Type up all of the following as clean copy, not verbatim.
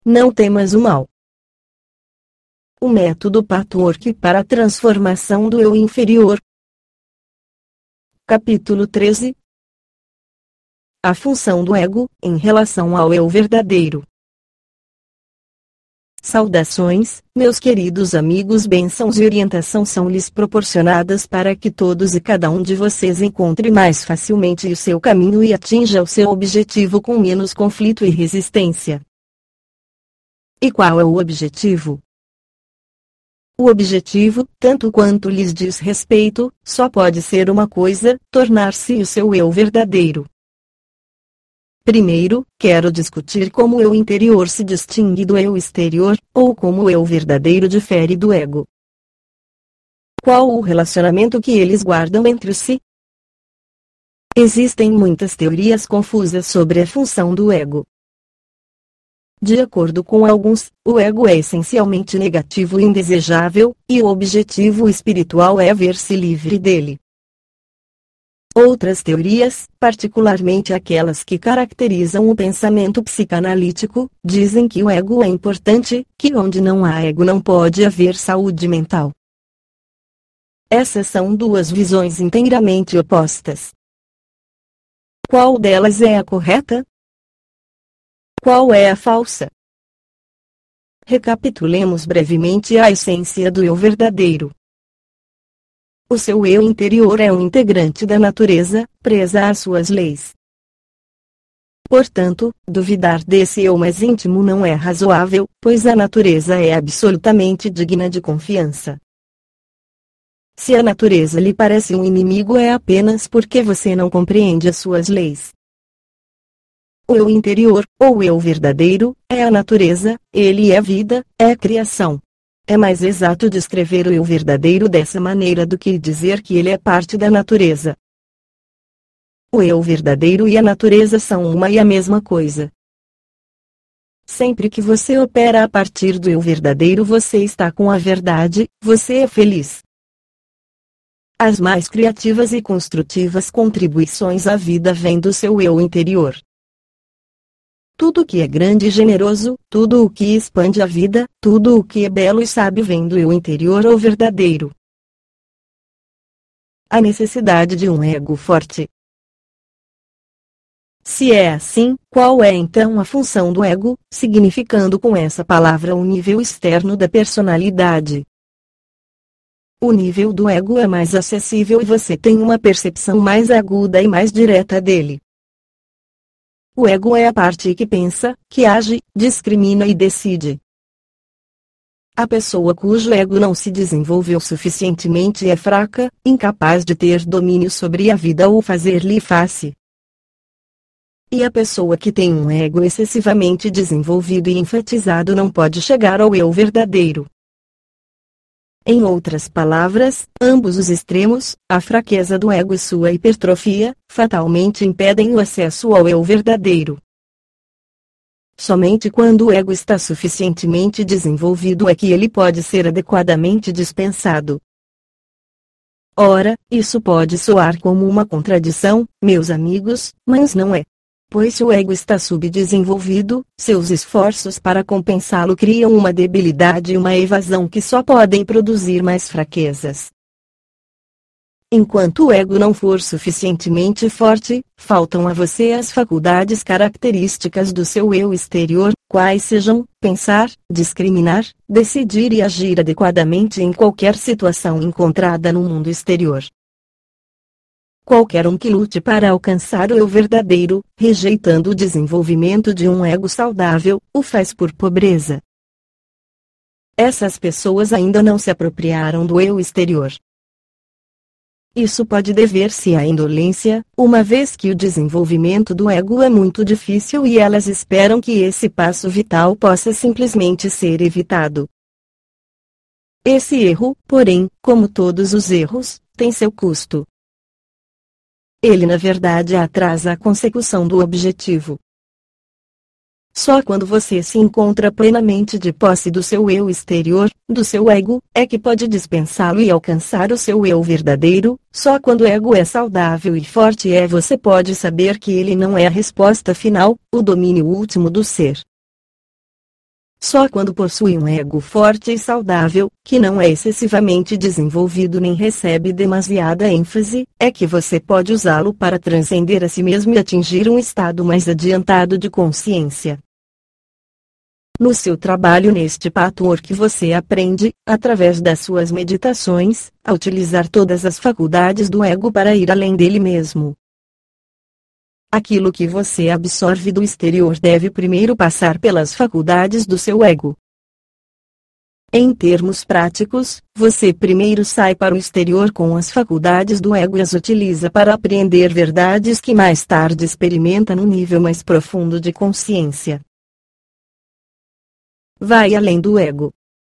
Não temas o mal. O método Patchwork para a transformação do eu inferior. Capítulo 13. A função do ego, em relação ao eu verdadeiro. Saudações, meus queridos amigos, bênçãos e orientação são-lhes proporcionadas para que todos e cada um de vocês encontre mais facilmente o seu caminho e atinja o seu objetivo com menos conflito e resistência. E qual é o objetivo? O objetivo, tanto quanto lhes diz respeito, só pode ser uma coisa: tornar-se o seu eu verdadeiro. Primeiro, quero discutir como o eu interior se distingue do eu exterior, ou como o eu verdadeiro difere do ego. Qual o relacionamento que eles guardam entre si? Existem muitas teorias confusas sobre a função do ego. De acordo com alguns, o ego é essencialmente negativo e indesejável, e o objetivo espiritual é ver-se livre dele. Outras teorias, particularmente aquelas que caracterizam o pensamento psicanalítico, dizem que o ego é importante, que onde não há ego não pode haver saúde mental. Essas são duas visões inteiramente opostas. Qual delas é a correta? Qual é a falsa? Recapitulemos brevemente a essência do eu verdadeiro. O seu eu interior é um integrante da natureza, presa às suas leis. Portanto, duvidar desse eu mais íntimo não é razoável, pois a natureza é absolutamente digna de confiança. Se a natureza lhe parece um inimigo, é apenas porque você não compreende as suas leis. O eu interior, ou eu verdadeiro, é a natureza, ele é vida, é criação. É mais exato descrever o eu verdadeiro dessa maneira do que dizer que ele é parte da natureza. O eu verdadeiro e a natureza são uma e a mesma coisa. Sempre que você opera a partir do eu verdadeiro, você está com a verdade, você é feliz. As mais criativas e construtivas contribuições à vida vêm do seu eu interior. Tudo o que é grande e generoso, tudo o que expande a vida, tudo o que é belo e sábio vem do eu interior ou verdadeiro. A necessidade de um ego forte. Se é assim, qual é então a função do ego, significando com essa palavra o nível externo da personalidade? O nível do ego é mais acessível e você tem uma percepção mais aguda e mais direta dele. O ego é a parte que pensa, que age, discrimina e decide. A pessoa cujo ego não se desenvolveu suficientemente é fraca, incapaz de ter domínio sobre a vida ou fazer-lhe face. E a pessoa que tem um ego excessivamente desenvolvido e enfatizado não pode chegar ao eu verdadeiro. Em outras palavras, ambos os extremos, a fraqueza do ego e sua hipertrofia, fatalmente impedem o acesso ao eu verdadeiro. Somente quando o ego está suficientemente desenvolvido é que ele pode ser adequadamente dispensado. Ora, isso pode soar como uma contradição, meus amigos, mas não é. Pois se o ego está subdesenvolvido, seus esforços para compensá-lo criam uma debilidade e uma evasão que só podem produzir mais fraquezas. Enquanto o ego não for suficientemente forte, faltam a você as faculdades características do seu eu exterior, quais sejam: pensar, discriminar, decidir e agir adequadamente em qualquer situação encontrada no mundo exterior. Qualquer um que lute para alcançar o eu verdadeiro, rejeitando o desenvolvimento de um ego saudável, o faz por pobreza. Essas pessoas ainda não se apropriaram do eu exterior. Isso pode dever-se à indolência, uma vez que o desenvolvimento do ego é muito difícil e elas esperam que esse passo vital possa simplesmente ser evitado. Esse erro, porém, como todos os erros, tem seu custo. Ele na verdade atrasa a consecução do objetivo. Só quando você se encontra plenamente de posse do seu eu exterior, do seu ego, é que pode dispensá-lo e alcançar o seu eu verdadeiro. Só quando o ego é saudável e forte você pode saber que ele não é a resposta final, o domínio último do ser. Só quando possui um ego forte e saudável, que não é excessivamente desenvolvido nem recebe demasiada ênfase, é que você pode usá-lo para transcender a si mesmo e atingir um estado mais adiantado de consciência. No seu trabalho neste patchwork você aprende, através das suas meditações, a utilizar todas as faculdades do ego para ir além dele mesmo. Aquilo que você absorve do exterior deve primeiro passar pelas faculdades do seu ego. Em termos práticos, você primeiro sai para o exterior com as faculdades do ego e as utiliza para apreender verdades que mais tarde experimenta no nível mais profundo de consciência. Vai além do ego.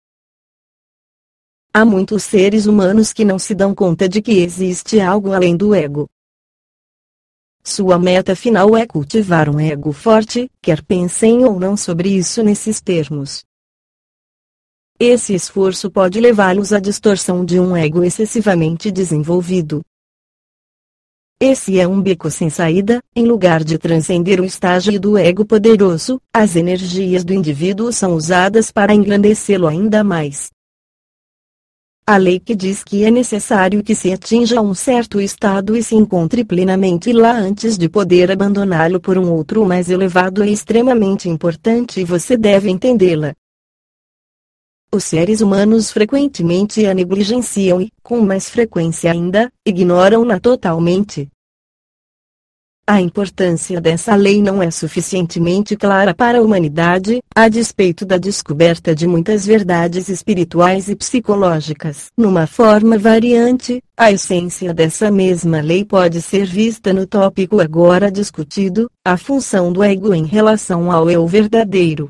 Há muitos seres humanos que não se dão conta de que existe algo além do ego. Sua meta final é cultivar um ego forte, quer pensem ou não sobre isso nesses termos. Esse esforço pode levá-los à distorção de um ego excessivamente desenvolvido. Esse é um beco sem saída. Em lugar de transcender o estágio do ego poderoso, as energias do indivíduo são usadas para engrandecê-lo ainda mais. A lei que diz que é necessário que se atinja um certo estado e se encontre plenamente lá antes de poder abandoná-lo por um outro mais elevado é extremamente importante e você deve entendê-la. Os seres humanos frequentemente a negligenciam e, com mais frequência ainda, ignoram-na totalmente. A importância dessa lei não é suficientemente clara para a humanidade, a despeito da descoberta de muitas verdades espirituais e psicológicas. Numa forma variante, a essência dessa mesma lei pode ser vista no tópico agora discutido, a função do ego em relação ao eu verdadeiro.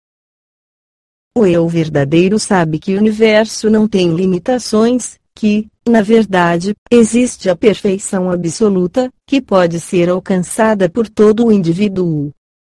O eu verdadeiro sabe que o universo não tem limitações, que, na verdade, existe a perfeição absoluta, que pode ser alcançada por todo o indivíduo.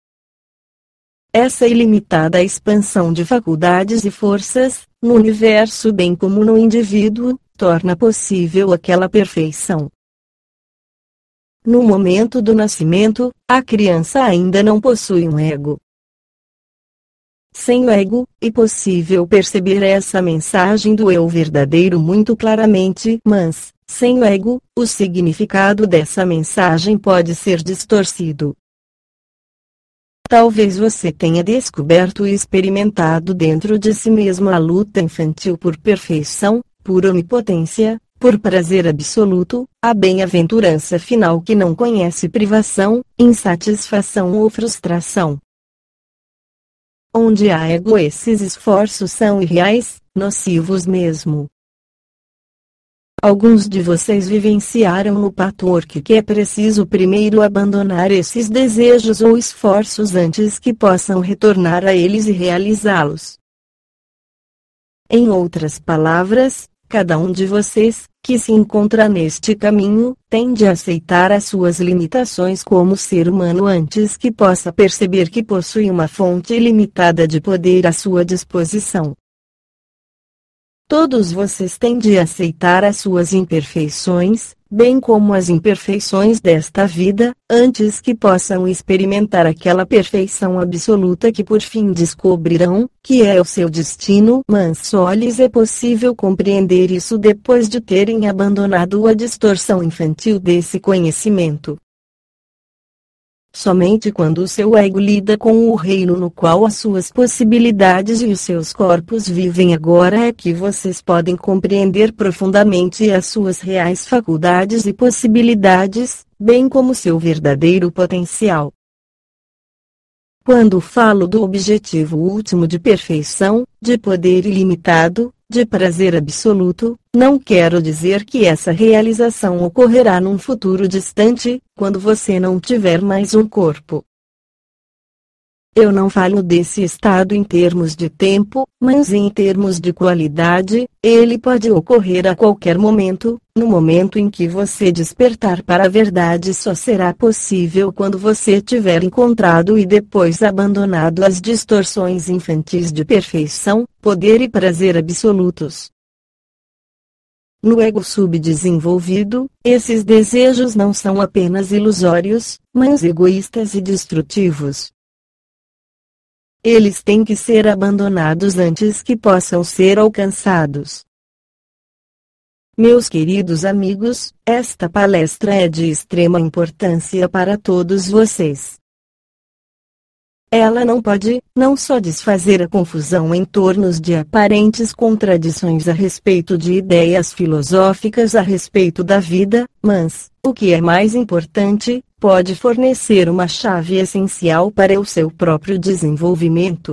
Essa ilimitada expansão de faculdades e forças, no universo bem como no indivíduo, torna possível aquela perfeição. No momento do nascimento, a criança ainda não possui um ego. Sem o ego, é possível perceber essa mensagem do eu verdadeiro muito claramente, mas, sem o ego, o significado dessa mensagem pode ser distorcido. Talvez você tenha descoberto e experimentado dentro de si mesmo a luta infantil por perfeição, por onipotência, por prazer absoluto, a bem-aventurança final que não conhece privação, insatisfação ou frustração. Onde há ego, esses esforços são irreais, nocivos mesmo. Alguns de vocês vivenciaram no patchwork que é preciso primeiro abandonar esses desejos ou esforços antes que possam retornar a eles e realizá-los. Em outras palavras, cada um de vocês, que se encontra neste caminho, tende a aceitar as suas limitações como ser humano antes que possa perceber que possui uma fonte ilimitada de poder à sua disposição. Todos vocês tendem a aceitar as suas imperfeições, bem como as imperfeições desta vida, antes que possam experimentar aquela perfeição absoluta que por fim descobrirão, que é o seu destino. Mas só lhes é possível compreender isso depois de terem abandonado a distorção infantil desse conhecimento. Somente quando o seu ego lida com o reino no qual as suas possibilidades e os seus corpos vivem agora é que vocês podem compreender profundamente as suas reais faculdades e possibilidades, bem como seu verdadeiro potencial. Quando falo do objetivo último de perfeição, de poder ilimitado, de prazer absoluto, não quero dizer que essa realização ocorrerá num futuro distante, quando você não tiver mais um corpo. Eu não falo desse estado em termos de tempo, mas em termos de qualidade. Ele pode ocorrer a qualquer momento. No momento em que você despertar para a verdade só será possível quando você tiver encontrado e depois abandonado as distorções infantis de perfeição, poder e prazer absolutos. No ego subdesenvolvido, esses desejos não são apenas ilusórios, mas egoístas e destrutivos. Eles têm que ser abandonados antes que possam ser alcançados. Meus queridos amigos, esta palestra é de extrema importância para todos vocês. Ela não pode, não só desfazer a confusão em torno de aparentes contradições a respeito de ideias filosóficas a respeito da vida, mas, o que é mais importante, pode fornecer uma chave essencial para o seu próprio desenvolvimento.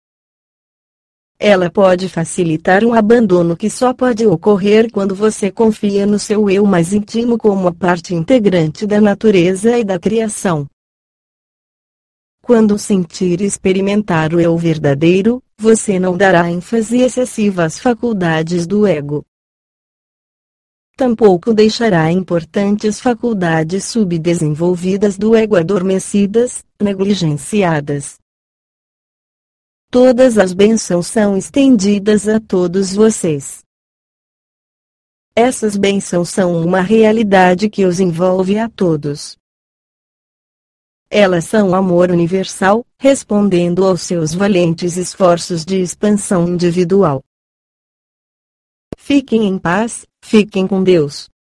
Ela pode facilitar um abandono que só pode ocorrer quando você confia no seu eu mais íntimo como a parte integrante da natureza e da criação. Quando sentir e experimentar o eu verdadeiro, você não dará ênfase excessiva às faculdades do ego. Tampouco deixará importantes faculdades subdesenvolvidas do ego adormecidas, negligenciadas. Todas as bênçãos são estendidas a todos vocês. Essas bênçãos são uma realidade que os envolve a todos. Elas são amor universal, respondendo aos seus valentes esforços de expansão individual. Fiquem em paz, fiquem com Deus.